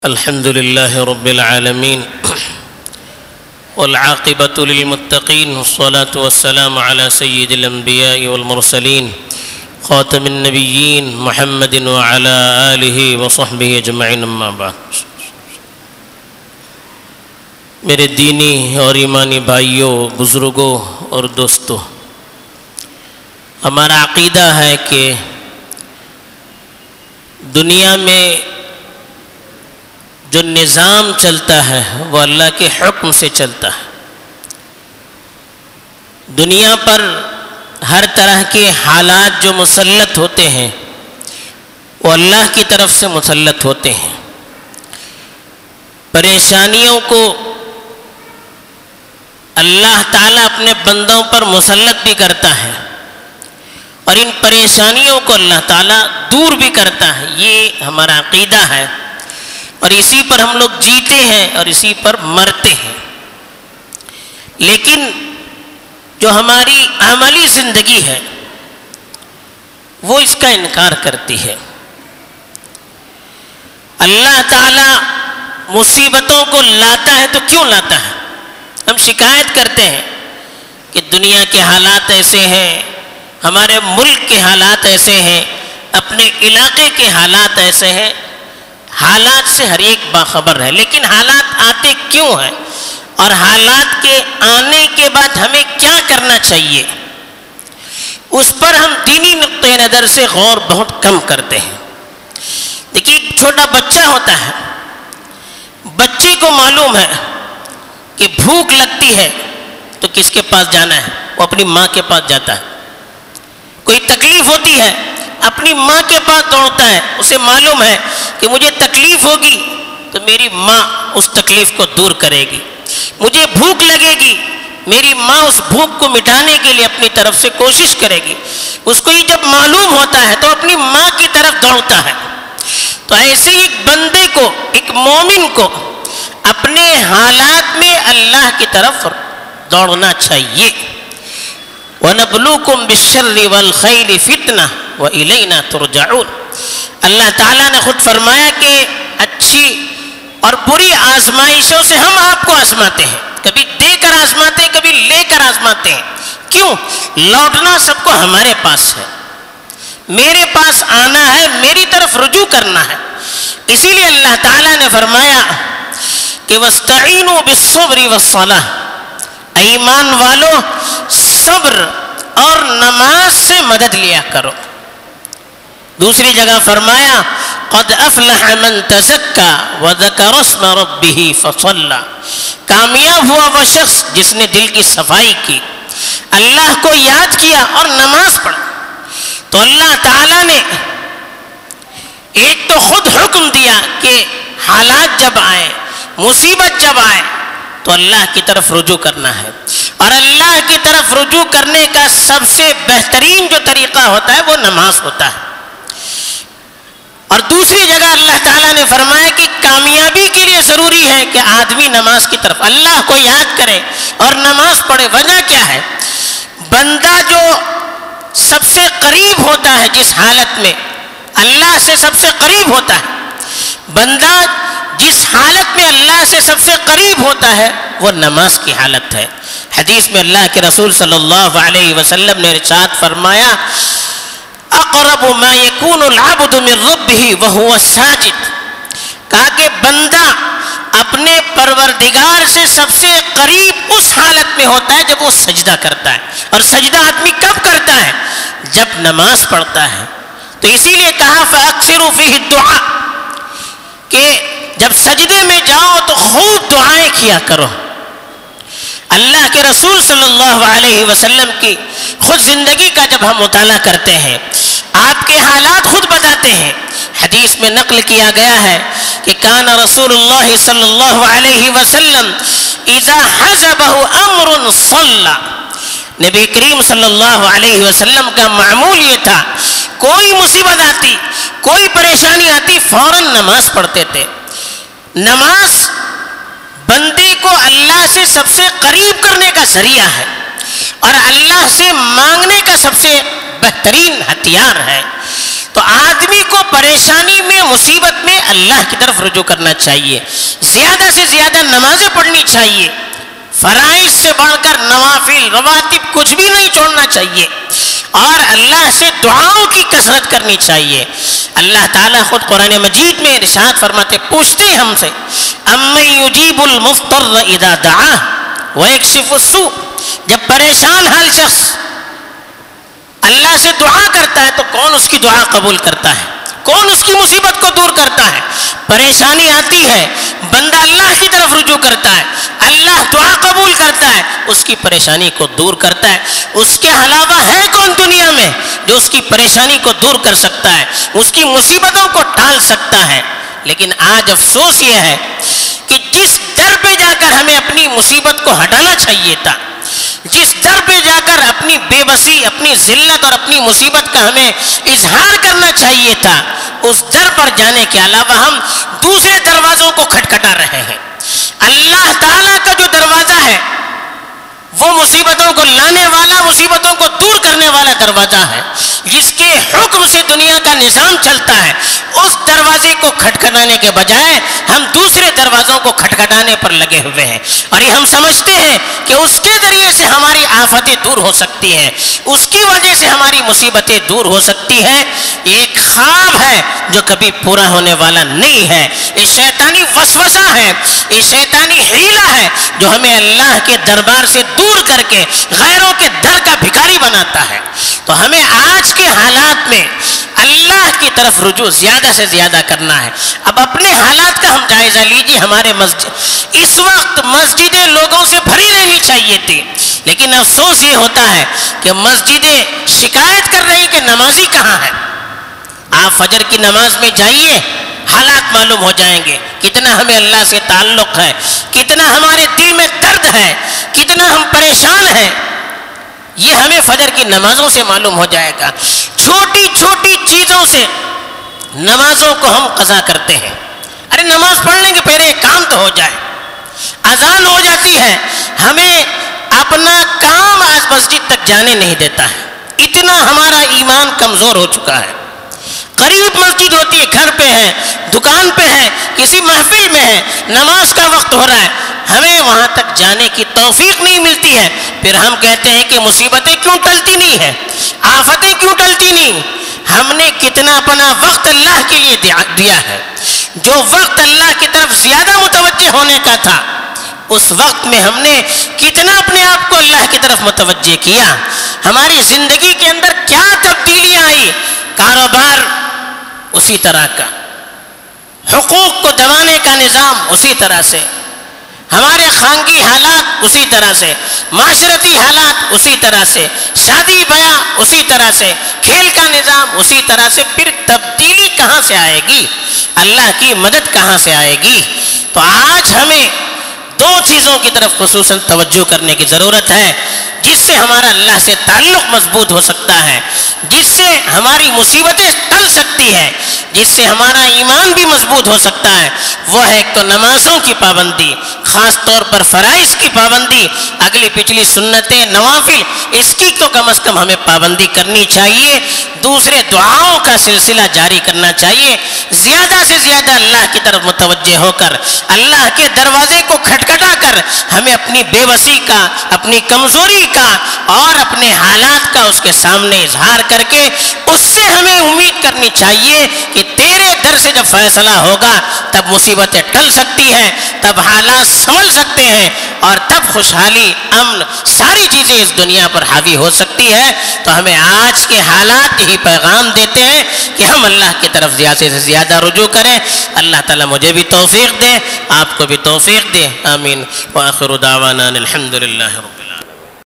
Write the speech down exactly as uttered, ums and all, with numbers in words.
الحمد لله رب العالمين والعاقبة للمتقين والصلاة والسلام على سيد الأنبياء والمرسلين خاتم النبيين محمد وعلى آله وصحبه أجمعين أما بعد۔ میرے دینی اور ایمانی بھائیوں، بزرگوں اور دوستوں، ہمارا عقیدہ ہے کہ دنیا میں جو نظام چلتا ہے وہ اللہ کے حکم سے چلتا ہے۔ دنیا پر ہر طرح کے حالات جو مسلط ہوتے ہیں وہ اللہ کی طرف سے مسلط ہوتے ہیں۔ پریشانیوں کو اللہ تعالیٰ اپنے بندوں پر مسلط بھی کرتا ہے اور ان پریشانیوں کو اللہ تعالیٰ دور بھی کرتا ہے۔ یہ ہمارا عقیدہ ہے اور اسی پر ہم لوگ جیتے ہیں اور اسی پر مرتے ہیں۔ لیکن جو ہماری عملی زندگی ہے وہ اس کا انکار کرتی ہے۔ اللہ تعالیٰ مصیبتوں کو لاتا ہے تو کیوں لاتا ہے؟ ہم شکایت کرتے ہیں کہ دنیا کے حالات ایسے ہیں، ہمارے ملک کے حالات ایسے ہیں، اپنے علاقے کے حالات ایسے ہیں۔ حالات سے ہر ایک باخبر ہے، لیکن حالات آتے کیوں ہیں اور حالات کے آنے کے بعد ہمیں کیا کرنا چاہیے، اس پر ہم دینی نقطہ نظر سے غور بہت کم کرتے ہیں۔ دیکھیے، ایک چھوٹا بچہ ہوتا ہے، بچے کو معلوم ہے کہ بھوک لگتی ہے تو کس کے پاس جانا ہے؟ وہ اپنی ماں کے پاس جاتا ہے۔ کوئی تکلیف ہوتی ہے اپنی ماں کے پاس دوڑتا ہے، اسے معلوم ہے کہ مجھے تکلیف ہوگی تو میری ماں اس تکلیف کو دور کرے گی، مجھے بھوک لگے گی میری ماں اس بھوک کو مٹانے کے لیے اپنی طرف سے کوشش کرے گی۔ اس کو یہ جب معلوم ہوتا ہے تو اپنی ماں کی طرف دوڑتا ہے۔ تو ایسے ہی ایک بندے کو، ایک مومن کو اپنے حالات میں اللہ کی طرف دوڑنا چاہیے۔ وَنَبْلُوكُمْ بِالشَّرِّ وَالْخَيْرِ فِتْنَةً وَإِلَيْنَا تُرْجَعُونَ۔ اللہ تعالیٰ نے خود فرمایا کہ اچھی اور بری آزمائشوں سے ہم آپ کو آزماتے ہیں، کبھی دے کر آزماتے ہیں، کبھی لے کر آزماتے ہیں۔ کیوں؟ لوٹنا سب کو ہمارے پاس ہے، میرے پاس آنا ہے، میری طرف رجوع کرنا ہے۔ اسی لیے اللہ تعالیٰ نے فرمایا کہ وَاسْتَعِينُوا بِالصَّبْرِ وَالصَّلَاةِ، ایمان والو صبر اور نماز سے مدد لیا کرو۔ دوسری جگہ فرمایا قد افلح من تزکا وذکر اسم ربہ فصلی، کامیاب ہوا وہ شخص جس نے دل کی صفائی کی، اللہ کو یاد کیا اور نماز پڑھا۔ تو اللہ تعالیٰ نے ایک تو خود حکم دیا کہ حالات جب آئے، مصیبت جب آئے تو اللہ کی طرف رجوع کرنا ہے، اور اللہ کی طرف رجوع کرنے کا سب سے بہترین جو طریقہ ہوتا ہے وہ نماز ہوتا ہے۔ اور دوسری جگہ اللہ تعالیٰ نے فرمایا کہ کامیابی کے لیے ضروری ہے کہ آدمی نماز کی طرف اللہ کو یاد کرے اور نماز پڑھے۔ وجہ کیا ہے؟ بندہ جو سب سے قریب ہوتا ہے، جس حالت میں اللہ سے سب سے قریب ہوتا ہے، بندہ جس حالت میں اللہ سے سب سے قریب ہوتا ہے وہ نماز کی حالت ہے۔ حدیث میں اللہ کے رسول صلی اللہ علیہ وسلم نے ارشاد فرمایا اقرب ما یکون العبد من ربہ وہو ساجد، کہا کہ بندہ اپنے پروردگار سے سب سے قریب اس حالت میں ہوتا ہے جب وہ سجدہ کرتا ہے۔ اور سجدہ آدمی کب کرتا ہے؟ جب نماز پڑھتا ہے۔ تو اسی لیے کہا فاکثروا فیہ الدعاء، کہ جب سجدے میں جاؤ تو خوب دعائیں کیا کرو۔ اللہ کے رسول صلی اللہ علیہ وسلم کی خود زندگی کا جب ہم مطالعہ کرتے ہیں، آپ کے حالات خود بتاتے ہیں۔ حدیث میں نقل کیا گیا ہے کہ کان رسول اللہ صلی اللہ علیہ وسلم اذا حزبہ امر صلی، نبی کریم صلی اللہ علیہ وسلم کا معمول یہ تھا، کوئی مصیبت آتی، کوئی پریشانی آتی، فوراً نماز پڑھتے تھے۔ نماز بندے کو اللہ سے سب سے قریب کرنے کا ذریعہ ہے اور اللہ سے مانگنے کا سب سے بہترین ہتھیار ہے۔ تو آدمی کو پریشانی میں، مصیبت میں اللہ کی طرف رجوع کرنا چاہیے، زیادہ سے زیادہ نمازیں پڑھنی چاہیے، فرائض سے بڑھ کر نوافل رواتب کچھ بھی نہیں چھوڑنا چاہیے، اور اللہ سے دعاؤں کی کثرت کرنی چاہیے۔ اللہ تعالیٰ خود قرآن مجید میں ارشاد فرماتے، پوچھتے ہیں ہم سے، اَمَّن يُجِيبُ الْمُضْطَرَّ إِذَا دَعَاهُ وَيَكْشِفُ السُّوءَ، جب پریشان حال شخص اللہ سے دعا کرتا ہے تو کون اس کی دعا قبول کرتا ہے؟ کون اس کی مصیبت کو دور کرتا ہے؟ پریشانی آتی ہے، بندہ اللہ کی طرف رجوع کرتا ہے، اللہ دعا قبول کرتا ہے، اس کی پریشانی کو دور کرتا ہے۔ اس کے علاوہ ہے کون دنیا میں جو اس کی پریشانی کو دور کر سکتا ہے، اس کی مصیبتوں کو ٹال سکتا ہے؟ لیکن آج افسوس یہ ہے کہ جس در پہ جا کر ہمیں اپنی مصیبت کو ہٹانا چاہیے تھا، جس در پہ جا کر اپنی بے بسی، اپنی ذلت اور اپنی مصیبت کا ہمیں اظہار کرنا چاہیے تھا، اس در پر جانے کے علاوہ ہم دوسرے دروازوں کو کھٹکھٹا رہے ہیں۔ اللہ تعالیٰ کا جو دروازہ ہے وہ مصیبتوں کو لانے والا، مصیبتوں کو دور کرنے والا دروازہ ہے، جس کے حکم سے دنیا کا نظام چلتا ہے، اس دروازے کو کھٹکھٹانے کے بجائے ہم دوسرے دروازوں کو کھٹکھٹانے پر لگے ہوئے ہیں، اور یہ ہم سمجھتے ہیں کہ اس کے ذریعے سے ہماری آفتیں دور ہو سکتی ہیں، اس کی وجہ سے ہماری مصیبتیں دور ہو سکتی ہیں۔ یہ ایک خواب ہے جو کبھی پورا ہونے والا نہیں ہے، یہ شیطانی وسوسہ ہے، یہ شیطانی حیلہ ہے جو ہمیں اللہ کے دربار سے دور کر کے غیروں کے در کا بھکاری بناتا ہے۔ تو ہمیں آج کے حالات میں اللہ کی طرف رجوع زیادہ سے زیادہ کرنا ہے۔ اب اپنے حالات کا ہم جائزہ لیجیے، ہمارے مسجد اس وقت مسجدیں لوگوں سے بھری رہنی چاہیے تھی، لیکن افسوس یہ ہوتا ہے کہ مسجدیں شکایت کر رہی کہ نمازی کہاں ہے۔ آپ فجر کی نماز میں جائیے، حالات معلوم ہو جائیں گے، کتنا ہمیں اللہ سے تعلق ہے، کتنا ہمارے دل میں درد ہے، کتنا ہم پریشان ہیں، یہ ہمیں فجر کی نمازوں سے معلوم ہو جائے گا۔ چھوٹی چھوٹی چیزوں سے نمازوں کو ہم قضا کرتے ہیں، ارے نماز پڑھ لیں گے پہلے ایک کام تو ہو جائے، اذان ہو جاتی ہے، ہمیں اپنا کام آج مسجد تک جانے نہیں دیتا ہے، اتنا ہمارا ایمان کمزور ہو چکا ہے۔ قریب مسجد ہوتی ہے، گھر پہ ہے، دکان پہ ہے، کسی محفل میں ہے، نماز کا وقت ہو رہا ہے، ہمیں وہاں تک جانے کی توفیق نہیں ملتی ہے، پھر ہم کہتے ہیں کہ مصیبتیں کیوں ٹلتی نہیں ہیں، آفتیں کیوں ٹلتی نہیں۔ ہم نے کتنا اپنا وقت اللہ کے لیے دیا ہے، جو وقت اللہ کی طرف زیادہ متوجہ ہونے کا تھا، اس وقت میں ہم نے کتنا اپنے آپ کو اللہ کی طرف متوجہ کیا۔ ہماری زندگی کے اندر کیا تبدیلیاں آئی، کاروبار اسی طرح کا، حقوق کو دبانے کا نظام اسی طرح سے، ہمارے خانگی حالات اسی طرح سے، معاشرتی حالات اسی طرح سے، شادی بیاہ اسی طرح سے، کھیل کا نظام اسی طرح سے، پھر تبدیلی کہاں سے آئے گی، اللہ کی مدد کہاں سے آئے گی؟ تو آج ہمیں دو چیزوں کی طرف خصوصاً توجہ کرنے کی ضرورت ہے، جس سے ہمارا اللہ سے تعلق مضبوط ہو سکتا ہے، جس سے ہماری مصیبتیں ٹل سکتی ہیں، جس سے ہمارا ایمان بھی مضبوط ہو سکتا ہے۔ وہ ہے ایک تو نمازوں کی پابندی، خاص طور پر فرائض کی پابندی، اگلی پچھلی سنتیں نوافل، اس کی تو کم از کم ہمیں پابندی کرنی چاہیے۔ دوسرے دعاؤں کا سلسلہ جاری کرنا چاہیے، زیادہ سے زیادہ اللہ کی طرف متوجہ ہو کر، اللہ کے دروازے کو کھٹکھٹا کر ہمیں اپنی بے بسی کا، اپنی کمزوری کا اور اپنے حالات کا اس کے سامنے اظہار کر کے اس سے ہمیں امید کرنی چاہیے کہ تیرے در سے جب فیصلہ ہوگا تب مصیبتیں ٹل سکتی ہیں، تب حالات سنبھل سکتے ہیں، اور تب خوشحالی، امن، ساری چیزیں اس دنیا پر حاوی ہو سکتی ہے۔ تو ہمیں آج کے حالات یہی پیغام دیتے ہیں کہ ہم اللہ کی طرف زیادہ سے زیادہ رجوع کریں۔ اللہ تعالیٰ مجھے بھی توفیق دے، آپ کو بھی توفیق دے، آمین۔ وآخر دعوانا الحمد للہ رب العالمین۔